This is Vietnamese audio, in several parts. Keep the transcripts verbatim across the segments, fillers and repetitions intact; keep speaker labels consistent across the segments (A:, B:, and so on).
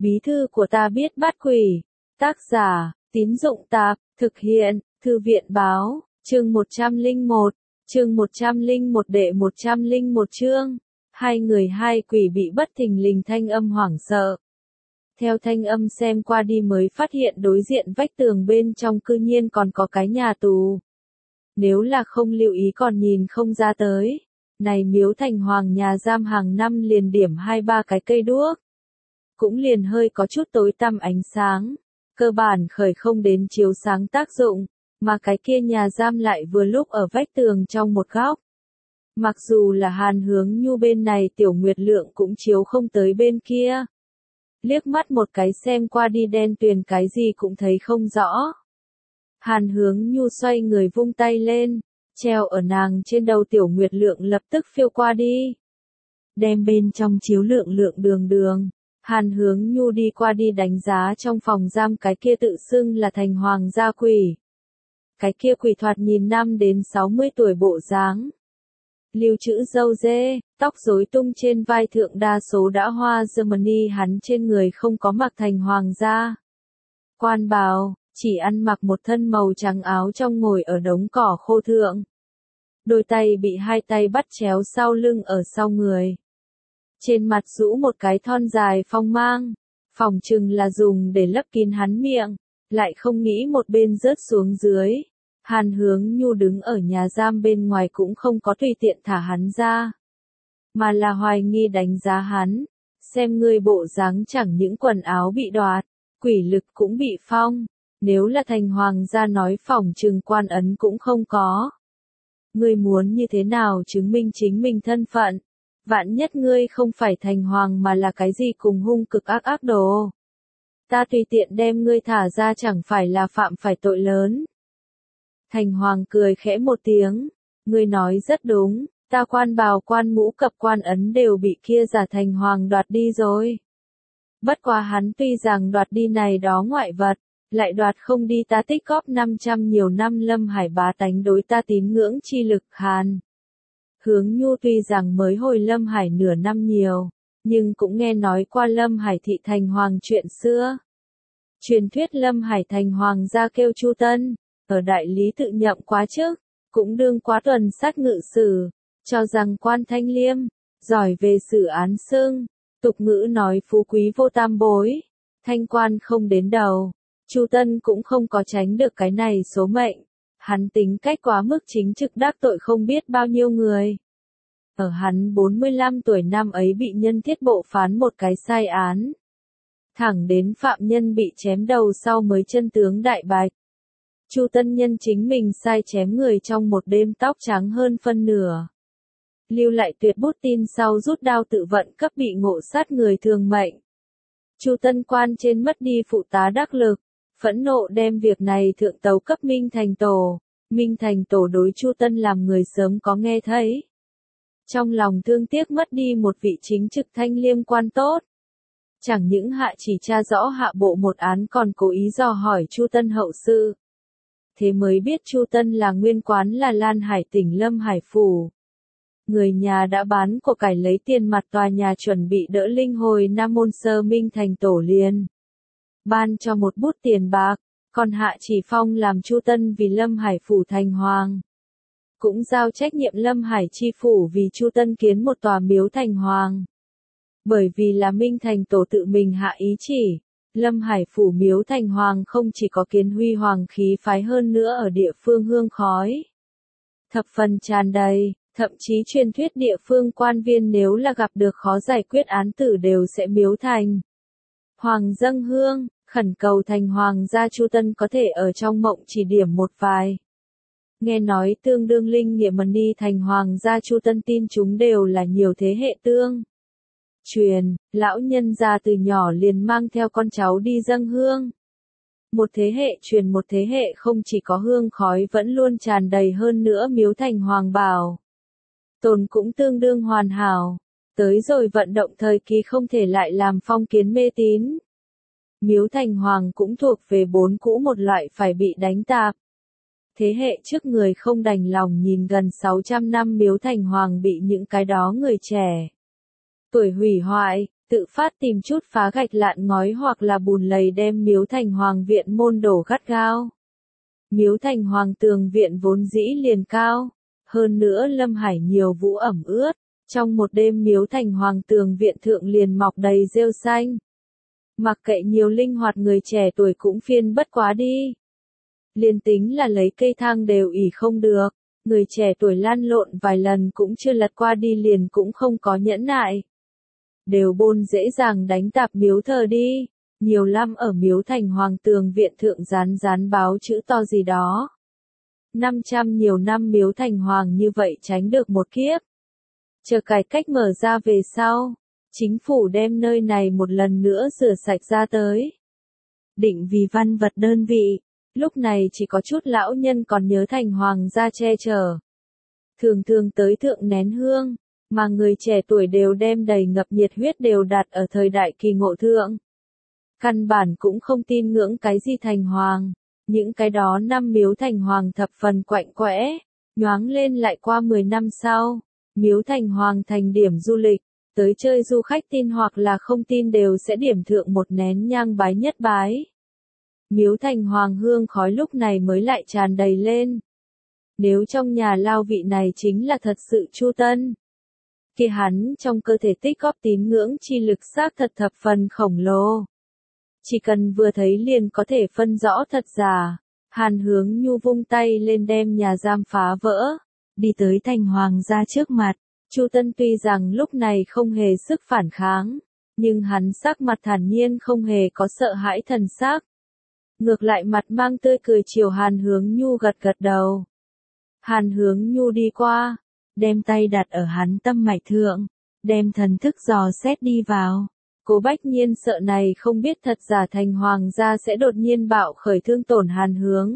A: Bí thư của ta biết bắt quỷ. Tác giả, Tín Dụng Tạp, thực hiện, Thư viện Báo, chương một trăm lẻ một, chương một trăm lẻ một đệ một trăm lẻ một chương. Hai người hai quỷ bị bất thình lình thanh âm hoảng sợ. Theo thanh âm xem qua đi mới phát hiện đối diện vách tường bên trong cư nhiên còn có cái nhà tù. Nếu là không lưu ý còn nhìn không ra tới. Này Miếu Thành Hoàng nhà giam hàng năm liền điểm hai ba cái cây đuốc. Cũng liền hơi có chút tối tăm ánh sáng. Cơ bản khởi không đến chiếu sáng tác dụng. Mà cái kia nhà giam lại vừa lúc ở vách tường trong một góc. Mặc dù là Hàn Hướng Nhu bên này Tiểu Nguyệt Lượng cũng chiếu không tới bên kia. Liếc mắt một cái xem qua đi đen tuyền cái gì cũng thấy không rõ. Hàn Hướng Nhu xoay người vung tay lên, treo ở nàng trên đầu Tiểu Nguyệt Lượng lập tức phiêu qua đi. Đem bên trong chiếu lượng lượng đường đường. Hàn Hướng Nhu đi qua đi đánh giá trong phòng giam cái kia tự xưng là thành hoàng gia quỷ. Cái kia quỷ thoạt nhìn năm đến sáu mươi tuổi bộ dáng. Lưu trữ râu dê, tóc rối tung trên vai thượng đa số đã hoa Germany hắn trên người không có mặc thành hoàng gia. Quan bào, chỉ ăn mặc một thân màu trắng áo trong ngồi ở đống cỏ khô thượng. Đôi tay bị hai tay bắt chéo sau lưng ở sau người. Trên mặt rũ một cái thon dài phong mang, phỏng chừng là dùng để lấp kín hắn miệng, lại không nghĩ một bên rớt xuống dưới. Hàn Hướng Nhu đứng ở nhà giam bên ngoài cũng không có tùy tiện thả hắn ra, mà là hoài nghi đánh giá hắn, xem ngươi bộ dáng chẳng những quần áo bị đoạt, quỷ lực cũng bị phong, nếu là thành hoàng gia nói phỏng chừng quan ấn cũng không có. Ngươi muốn như thế nào chứng minh chính mình thân phận, vạn nhất ngươi không phải thành hoàng mà là cái gì cùng hung cực ác ác đồ. Ta tùy tiện đem ngươi thả ra chẳng phải là phạm phải tội lớn. Thành hoàng cười khẽ một tiếng, ngươi nói rất đúng, ta quan bào quan mũ cập quan ấn đều bị kia giả thành hoàng đoạt đi rồi. Bất quá hắn tuy rằng đoạt đi này đó ngoại vật, lại đoạt không đi ta tích góp năm trăm nhiều năm Lâm Hải bá tánh đối ta tín ngưỡng chi lực. Hàn Hướng Nhu tuy rằng mới hồi Lâm Hải nửa năm nhiều, nhưng cũng nghe nói qua Lâm Hải thị thành hoàng chuyện xưa. Truyền thuyết Lâm Hải thành hoàng gia kêu Chu Tân, ở đại lý tự nhậm quá chức, cũng đương quá tuần sát ngự sử, cho rằng quan thanh liêm, giỏi về xử án xưng, tục ngữ nói phú quý vô tam bối, thanh quan không đến đầu. Chu Tân cũng không có tránh được cái này số mệnh, hắn tính cách quá mức chính trực đắc tội không biết bao nhiêu người. Ở hắn bốn mươi lăm tuổi năm ấy bị nhân thiết bộ phán một cái sai án. Thẳng đến phạm nhân bị chém đầu sau mới chân tướng đại bạch. Chu Tân nhân chính mình sai chém người trong một đêm tóc trắng hơn phân nửa. Lưu lại tuyệt bút tin sau rút đao tự vận cấp bị ngộ sát người thường mệnh. Chu Tân quan trên mất đi phụ tá đắc lực, phẫn nộ đem việc này thượng tấu cấp Minh Thành Tổ. Minh Thành Tổ đối Chu Tân làm người sớm có nghe thấy. Trong lòng thương tiếc mất đi một vị chính trực thanh liêm quan tốt. Chẳng những hạ chỉ tra rõ hạ bộ một án còn cố ý dò hỏi Chu Tân hậu sự. Thế mới biết Chu Tân là nguyên quán là Lan Hải tỉnh Lâm Hải phủ. Người nhà đã bán của cải lấy tiền mặt tòa nhà chuẩn bị đỡ linh hồi Nam Môn Sơ Minh Thành Tổ liền. Ban cho một bút tiền bạc, còn hạ chỉ phong làm Chu Tân vì Lâm Hải phủ thành hoàng. Cũng giao trách nhiệm Lâm Hải chi phủ vì Chu Tân kiến một tòa miếu thành hoàng. Bởi vì là Minh Thành Tổ tự mình hạ ý chỉ. Lâm Hải phủ miếu thành hoàng không chỉ có kiến huy hoàng khí phái hơn nữa ở địa phương hương khói. Thập phần tràn đầy, thậm chí truyền thuyết địa phương quan viên nếu là gặp được khó giải quyết án tử đều sẽ miếu thành hoàng dâng hương, khẩn cầu thành hoàng gia Chu Tân có thể ở trong mộng chỉ điểm một vài. Nghe nói tương đương linh nghiệm mần đi thành hoàng gia Chu Tân tin chúng đều là nhiều thế hệ tương. Truyền, lão nhân già từ nhỏ liền mang theo con cháu đi dâng hương. Một thế hệ truyền một thế hệ không chỉ có hương khói vẫn luôn tràn đầy hơn nữa miếu thành hoàng bảo. Tồn cũng tương đương hoàn hảo. Tới rồi vận động thời kỳ không thể lại làm phong kiến mê tín. Miếu thành hoàng cũng thuộc về bốn cũ một loại phải bị đánh tạp. Thế hệ trước người không đành lòng nhìn gần sáu trăm năm miếu thành hoàng bị những cái đó người trẻ tuổi hủy hoại, tự phát tìm chút phá gạch lạn ngói hoặc là bùn lầy đem miếu thành hoàng viện môn đổ gắt gao. Miếu thành hoàng tường viện vốn dĩ liền cao, hơn nữa Lâm Hải nhiều vũ ẩm ướt, trong một đêm miếu thành hoàng tường viện thượng liền mọc đầy rêu xanh. Mặc kệ nhiều linh hoạt người trẻ tuổi cũng phiên bất quá đi. Liên tính là lấy cây thang đều ỉ không được, người trẻ tuổi lăn lộn vài lần cũng chưa lật qua đi liền cũng không có nhẫn nại. Đều bôn dễ dàng đánh tạp miếu thờ đi, nhiều năm ở miếu thành hoàng tường viện thượng dán dán báo chữ to gì đó. năm trăm nhiều năm miếu thành hoàng như vậy tránh được một kiếp. Chờ cải cách mở ra về sau, chính phủ đem nơi này một lần nữa rửa sạch ra tới. Định vì văn vật đơn vị, lúc này chỉ có chút lão nhân còn nhớ thành hoàng gia che chở. Thường thường tới thượng nén hương, mà người trẻ tuổi đều đem đầy ngập nhiệt huyết đều đặt ở thời đại kỳ ngộ thượng. Căn bản cũng không tin ngưỡng cái gì thành hoàng, những cái đó năm miếu thành hoàng thập phần quạnh quẽ, nhoáng lên lại qua mười năm sau, miếu thành hoàng thành điểm du lịch, tới chơi du khách tin hoặc là không tin đều sẽ điểm thượng một nén nhang bái nhất bái. Miếu thành hoàng hương khói lúc này mới lại tràn đầy lên. Nếu trong nhà lao vị này chính là thật sự Chu Tân, kia hắn trong cơ thể tích góp tín ngưỡng chi lực xác thật thập phần khổng lồ. Chỉ cần vừa thấy liền có thể phân rõ thật giả, Hàn Hướng Nhu vung tay lên đem nhà giam phá vỡ, đi tới thành hoàng gia trước mặt. Chu Tân tuy rằng lúc này không hề sức phản kháng, nhưng hắn sắc mặt thản nhiên không hề có sợ hãi thần sắc. Ngược lại mặt mang tươi cười chiều Hàn Hướng Nhu gật gật đầu. Hàn Hướng Nhu đi qua, đem tay đặt ở hắn tâm mạch thượng, đem thần thức dò xét đi vào. Cố Bách Nhiên sợ này không biết thật giả thành hoàng gia sẽ đột nhiên bạo khởi thương tổn Hàn Hướng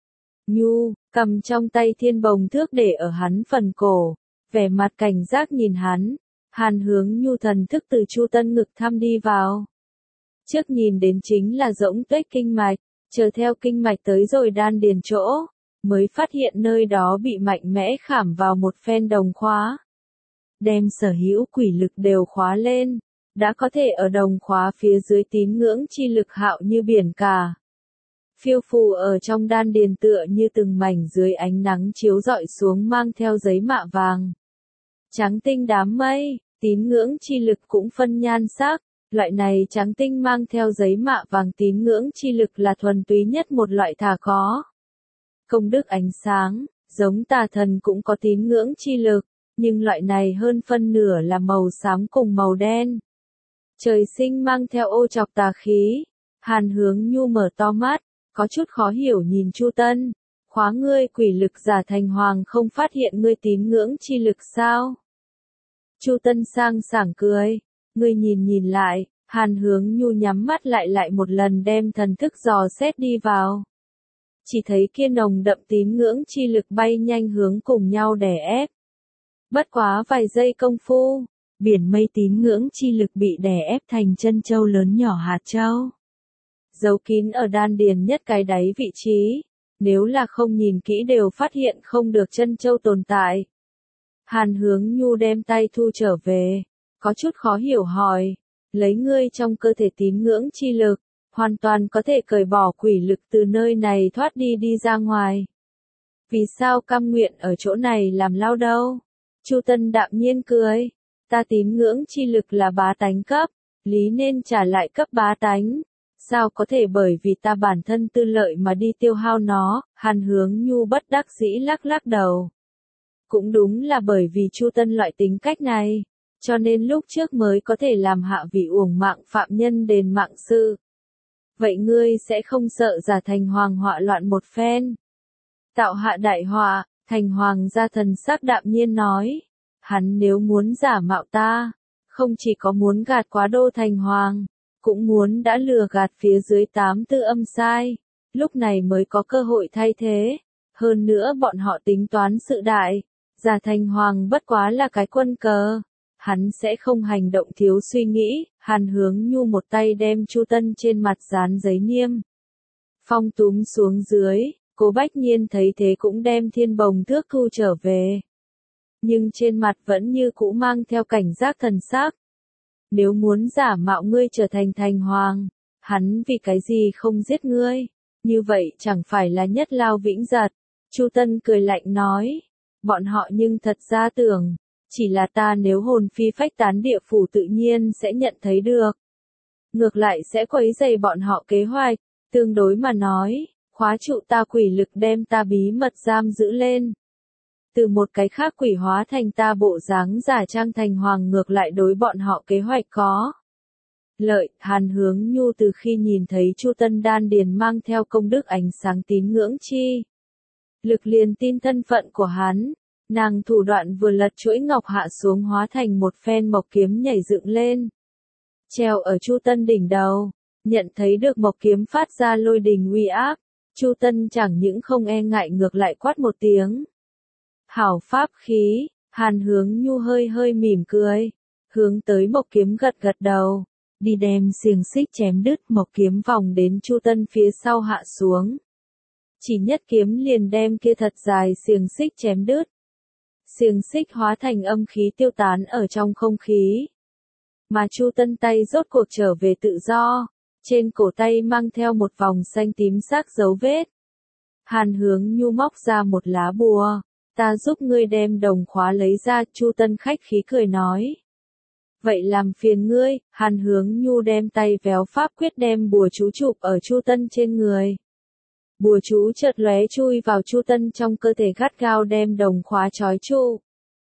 A: Nhu, cầm trong tay thiên bồng thước để ở hắn phần cổ, vẻ mặt cảnh giác nhìn hắn. Hàn Hướng Nhu thần thức từ Chu Tân ngực thăm đi vào. Trước nhìn đến chính là rỗng tuếch kinh mạch, chờ theo kinh mạch tới rồi đan điền chỗ, mới phát hiện nơi đó bị mạnh mẽ khảm vào một phen đồng khóa. Đem sở hữu quỷ lực đều khóa lên, đã có thể ở đồng khóa phía dưới tín ngưỡng chi lực hạo như biển cả. Phiêu phù ở trong đan điền tựa như từng mảnh dưới ánh nắng chiếu rọi xuống mang theo giấy mạ vàng. Trắng tinh đám mây, tín ngưỡng chi lực cũng phân nhan sắc, loại này trắng tinh mang theo giấy mạ vàng tín ngưỡng chi lực là thuần túy nhất một loại thà có. Công đức ánh sáng, giống tà thần cũng có tín ngưỡng chi lực, nhưng loại này hơn phân nửa là màu xám cùng màu đen. Trời sinh mang theo ô chọc tà khí. Hàn Hướng Nhu mở to mắt, có chút khó hiểu nhìn Chu Tân. Khóa ngươi quỷ lực giả thành hoàng không phát hiện ngươi tín ngưỡng chi lực sao? Chu Tân sang sảng cười. Ngươi nhìn nhìn lại, Hàn Hướng Nhu nhắm mắt lại lại một lần đem thần thức dò xét đi vào. Chỉ thấy kia nồng đậm tín ngưỡng chi lực bay nhanh hướng cùng nhau đè ép. Bất quá vài giây công phu, biển mây tín ngưỡng chi lực bị đè ép thành chân châu lớn nhỏ hạt châu. Giấu kín ở đan điền nhất cái đáy vị trí, nếu là không nhìn kỹ đều phát hiện không được chân châu tồn tại. Hàn Hướng Nhu đem tay thu trở về, có chút khó hiểu hỏi, lấy ngươi trong cơ thể tín ngưỡng chi lực, hoàn toàn có thể cởi bỏ quỷ lực từ nơi này thoát đi đi ra ngoài. Vì sao cam nguyện ở chỗ này làm lao đâu? Chu Tân đạm nhiên cười, ta tín ngưỡng chi lực là bá tánh cấp, lý nên trả lại cấp bá tánh. Sao có thể bởi vì ta bản thân tư lợi mà đi tiêu hao nó? Hàn Hướng Nhu bất đắc dĩ lắc lắc đầu. Cũng đúng là bởi vì Chu Tân loại tính cách này, cho nên lúc trước mới có thể làm hạ vị uổng mạng phạm nhân đền mạng sư. Vậy ngươi sẽ không sợ giả thành hoàng họa loạn một phen? Tạo hạ đại họa, thành hoàng gia thần sắc đạm nhiên nói. Hắn nếu muốn giả mạo ta, không chỉ có muốn gạt quá đô thành hoàng, cũng muốn đã lừa gạt phía dưới tám tư âm sai, lúc này mới có cơ hội thay thế. Hơn nữa bọn họ tính toán sự đại, giả thành hoàng bất quá là cái quân cờ, hắn sẽ không hành động thiếu suy nghĩ. Hàn Hướng Nhu một tay đem Chu Tân trên mặt dán giấy niêm phong túm xuống dưới, Cố Bách Nhiên thấy thế cũng đem thiên bồng thước thu trở về. Nhưng trên mặt vẫn như cũ mang theo cảnh giác thần sắc. nếu muốn giả mạo ngươi trở thành thành hoàng, hắn vì cái gì không giết ngươi, như vậy chẳng phải là nhất lao vĩnh giật. Chu Tân cười lạnh nói, bọn họ nhưng thật ra tưởng, chỉ là ta nếu hồn phi phách tán địa phủ tự nhiên sẽ nhận thấy được. Ngược lại sẽ quấy rầy bọn họ kế hoạch, tương đối mà nói, khóa trụ ta quỷ lực đem ta bí mật giam giữ lên. Từ một cái khác quỷ hóa thành ta bộ dáng giả trang thành hoàng ngược lại đối bọn họ kế hoạch có lợi. Hàn Hướng Nhu từ khi nhìn thấy Chu Tân đan điền mang theo công đức ánh sáng tín ngưỡng chi lực liền tin thân phận của hắn, nàng thủ đoạn vừa lật chuỗi ngọc hạ xuống hóa thành một phen mộc kiếm nhảy dựng lên, treo ở Chu Tân đỉnh đầu, nhận thấy được mộc kiếm phát ra lôi đình uy áp, Chu Tân chẳng những không e ngại ngược lại quát một tiếng. Hảo pháp khí, Hàn Hướng Nhu hơi hơi mỉm cười, hướng tới mộc kiếm gật gật đầu, đi đem xiềng xích chém đứt mộc kiếm vòng đến Chu Tân phía sau hạ xuống. Chỉ nhất kiếm liền đem kia thật dài xiềng xích chém đứt. Xiềng xích hóa thành âm khí tiêu tán ở trong không khí. Mà Chu Tân tay rốt cuộc trở về tự do, trên cổ tay mang theo một vòng xanh tím sắc dấu vết. Hàn Hướng Nhu móc ra một lá bùa, ta giúp ngươi đem đồng khóa lấy ra, Chu Tân khách khí cười nói. Vậy làm phiền ngươi, Hàn Hướng Nhu đem tay véo pháp quyết đem bùa chú chụp ở Chu Tân trên người. Bùa chú chợt lóe chui vào Chu Tân trong cơ thể gắt gao đem đồng khóa trói trụ.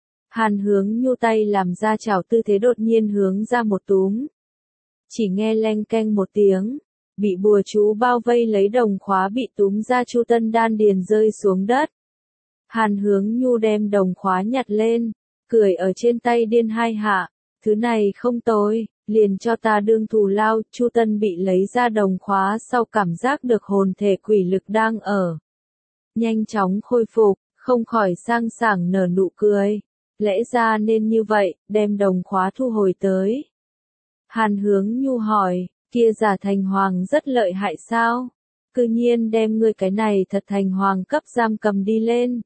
A: Hàn Hướng Nhu tay làm ra chảo tư thế đột nhiên hướng ra một túm. Chỉ nghe leng keng một tiếng, bị bùa chú bao vây lấy đồng khóa bị túm ra Chu Tân đan điền rơi xuống đất. Hàn Hướng Nhu đem đồng khóa nhặt lên, cười ở trên tay điên hai hạ, thứ này không tồi, liền cho ta đương thù lao. Chu Tân bị lấy ra đồng khóa sau cảm giác được hồn thể quỷ lực đang ở nhanh chóng khôi phục, không khỏi sang sảng nở nụ cười. Lẽ ra nên như vậy, đem đồng khóa thu hồi tới. Hàn Hướng Nhu hỏi, kia giả thành hoàng rất lợi hại sao? Cư nhiên đem ngươi cái này thật thành hoàng cấp giam cầm đi lên.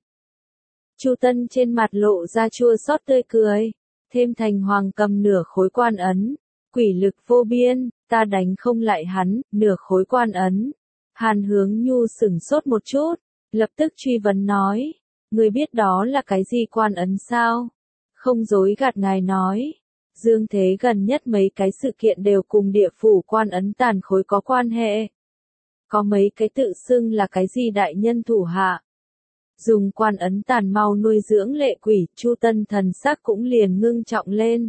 A: Chu Tân trên mặt lộ ra chua xót tươi cười, thêm thành hoàng cầm nửa khối quan ấn, quỷ lực vô biên, ta đánh không lại hắn, nửa khối quan ấn. Hàn Hướng Nhu sửng sốt một chút, lập tức truy vấn nói, ngươi biết đó là cái gì quan ấn sao? Không dối gạt ngài nói, dương thế gần nhất mấy cái sự kiện đều cùng địa phủ quan ấn tàn khối có quan hệ. Có mấy cái tự xưng là cái gì đại nhân thủ hạ. Dùng quan ấn tàn mau nuôi dưỡng lệ quỷ, Chu Tân thần sắc cũng liền ngưng trọng lên.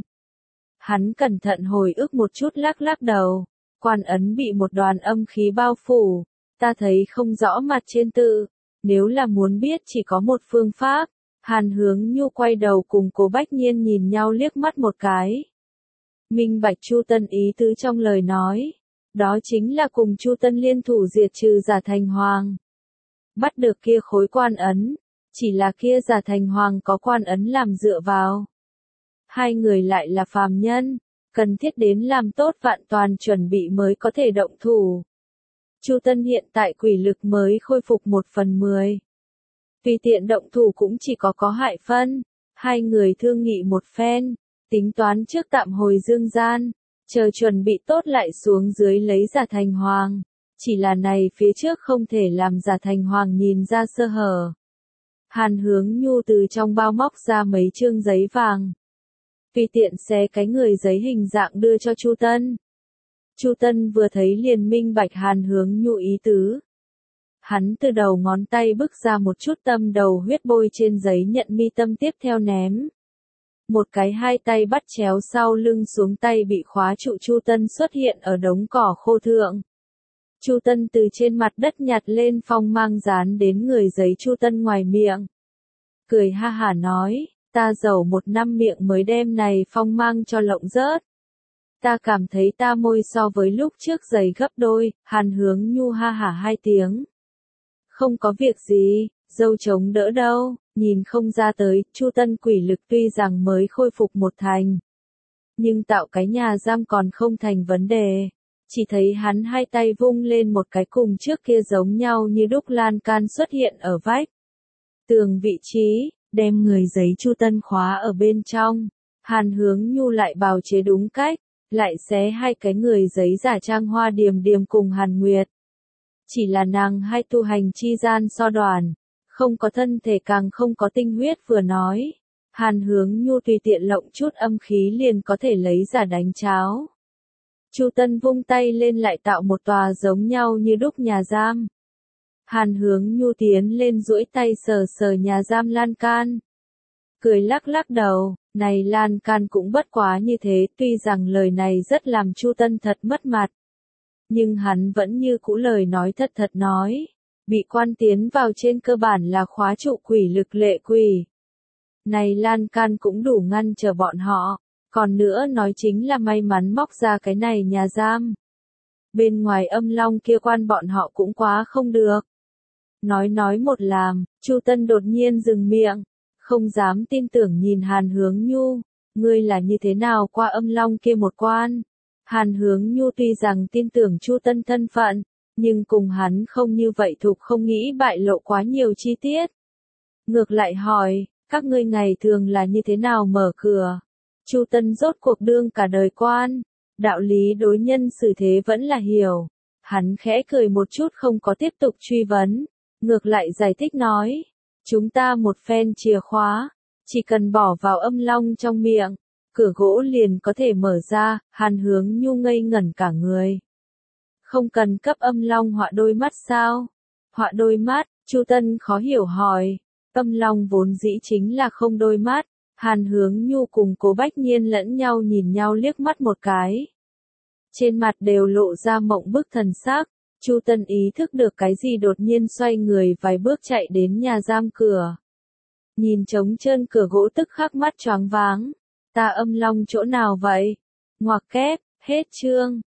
A: Hắn cẩn thận hồi ức một chút lắc lắc đầu, quan ấn bị một đoàn âm khí bao phủ, ta thấy không rõ mặt trên tự, nếu là muốn biết chỉ có một phương pháp. Hàn Hướng Nhu quay đầu cùng Cố Bách Nhiên nhìn nhau liếc mắt một cái. Minh bạch Chu Tân ý tứ trong lời nói, đó chính là cùng Chu Tân liên thủ diệt trừ giả thành hoàng. Bắt được kia khối quan ấn, chỉ là kia giả thành hoàng có quan ấn làm dựa vào. Hai người lại là phàm nhân, cần thiết đến làm tốt vạn toàn chuẩn bị mới có thể động thủ. Chu Tân hiện tại quỷ lực mới khôi phục một phần mười. Tùy tiện động thủ cũng chỉ có có hại phân. Hai người thương nghị một phen, tính toán trước tạm hồi dương gian, chờ chuẩn bị tốt lại xuống dưới lấy giả thành hoàng. Chỉ là này phía trước không thể làm giả thành hoàng nhìn ra sơ hở. Hàn Hướng Nhu từ trong bao móc ra mấy chương giấy vàng. Tùy tiện xé cái người giấy hình dạng đưa cho Chu Tân. Chu Tân vừa thấy liền minh bạch Hàn Hướng Nhu ý tứ. Hắn từ đầu ngón tay bức ra một chút tâm đầu huyết bôi trên giấy nhận mi tâm tiếp theo ném. Một cái hai tay bắt chéo sau lưng xuống tay bị khóa trụ Chu Tân xuất hiện ở đống cỏ khô thượng. Chu Tân từ trên mặt đất nhặt lên phong mang dán đến người giấy Chu Tân ngoài miệng. Cười ha hả nói, ta giàu một năm miệng mới đem này phong mang cho lộng rớt. Ta cảm thấy ta môi so với lúc trước dày gấp đôi. Hàn Hướng Nhu ha hả hai tiếng. Không có việc gì, dâu chống đỡ đâu, nhìn không ra tới, Chu Tân quỷ lực tuy rằng mới khôi phục một thành. Nhưng tạo cái nhà giam còn không thành vấn đề. Chỉ thấy hắn hai tay vung lên một cái cùng trước kia giống nhau như đúc lan can xuất hiện ở vách tường vị trí, đem người giấy Chu Tân khóa ở bên trong. Hàn Hướng Nhu lại bào chế đúng cách, lại xé hai cái người giấy giả trang Hoa Điềm Điềm cùng Hàn Nguyệt. Chỉ là nàng hai tu hành chi gian so đoàn, không có thân thể càng không có tinh huyết vừa nói. Hàn Hướng Nhu tùy tiện lộng chút âm khí liền có thể lấy giả đánh cháo. Chu Tân vung tay lên lại tạo một tòa giống nhau như đúc nhà giam. Hàn Hướng Nhu tiến lên duỗi tay sờ sờ nhà giam lan can. Cười lắc lắc đầu, này lan can cũng bất quá như thế, tuy rằng lời này rất làm Chu Tân thật mất mặt. Nhưng hắn vẫn như cũ lời nói thật thật nói. Bị quan tiến vào trên cơ bản là khóa trụ quỷ lực lệ quỷ. Này lan can cũng đủ ngăn trở bọn họ. Còn nữa nói chính là may mắn móc ra cái này nhà giam. Bên ngoài Âm Long kia quan bọn họ cũng quá không được. Nói nói một làm, Chu Tân đột nhiên dừng miệng. Không dám tin tưởng nhìn Hàn Hướng Nhu. Ngươi là như thế nào qua Âm Long kia một quan? Hàn Hướng Nhu tuy rằng tin tưởng Chu Tân thân phận, nhưng cùng hắn không như vậy thục không nghĩ bại lộ quá nhiều chi tiết. Ngược lại hỏi, các ngươi ngày thường là như thế nào mở cửa? Chu Tân rốt cuộc đương cả đời quan, đạo lý đối nhân xử thế vẫn là hiểu. Hắn khẽ cười một chút không có tiếp tục truy vấn, ngược lại giải thích nói, chúng ta một phen chìa khóa, chỉ cần bỏ vào Âm Long trong miệng, cửa gỗ liền có thể mở ra. Hàn Hướng Nhu ngây ngẩn cả người. Không cần cấp Âm Long họa đôi mắt sao? Họa đôi mắt, Chu Tân khó hiểu hỏi. Âm Long vốn dĩ chính là không đôi mắt. Hàn Hướng Nhu cùng Cố Bách Nhiên lẫn nhau nhìn nhau liếc mắt một cái. Trên mặt đều lộ ra mộng bức thần sắc. Chu Tân ý thức được cái gì đột nhiên xoay người vài bước chạy đến nhà giam cửa. Nhìn trống trơn cửa gỗ tức khắc mắt choáng váng. Ta Âm Long chỗ nào vậy? Ngoặc kép, hết chương.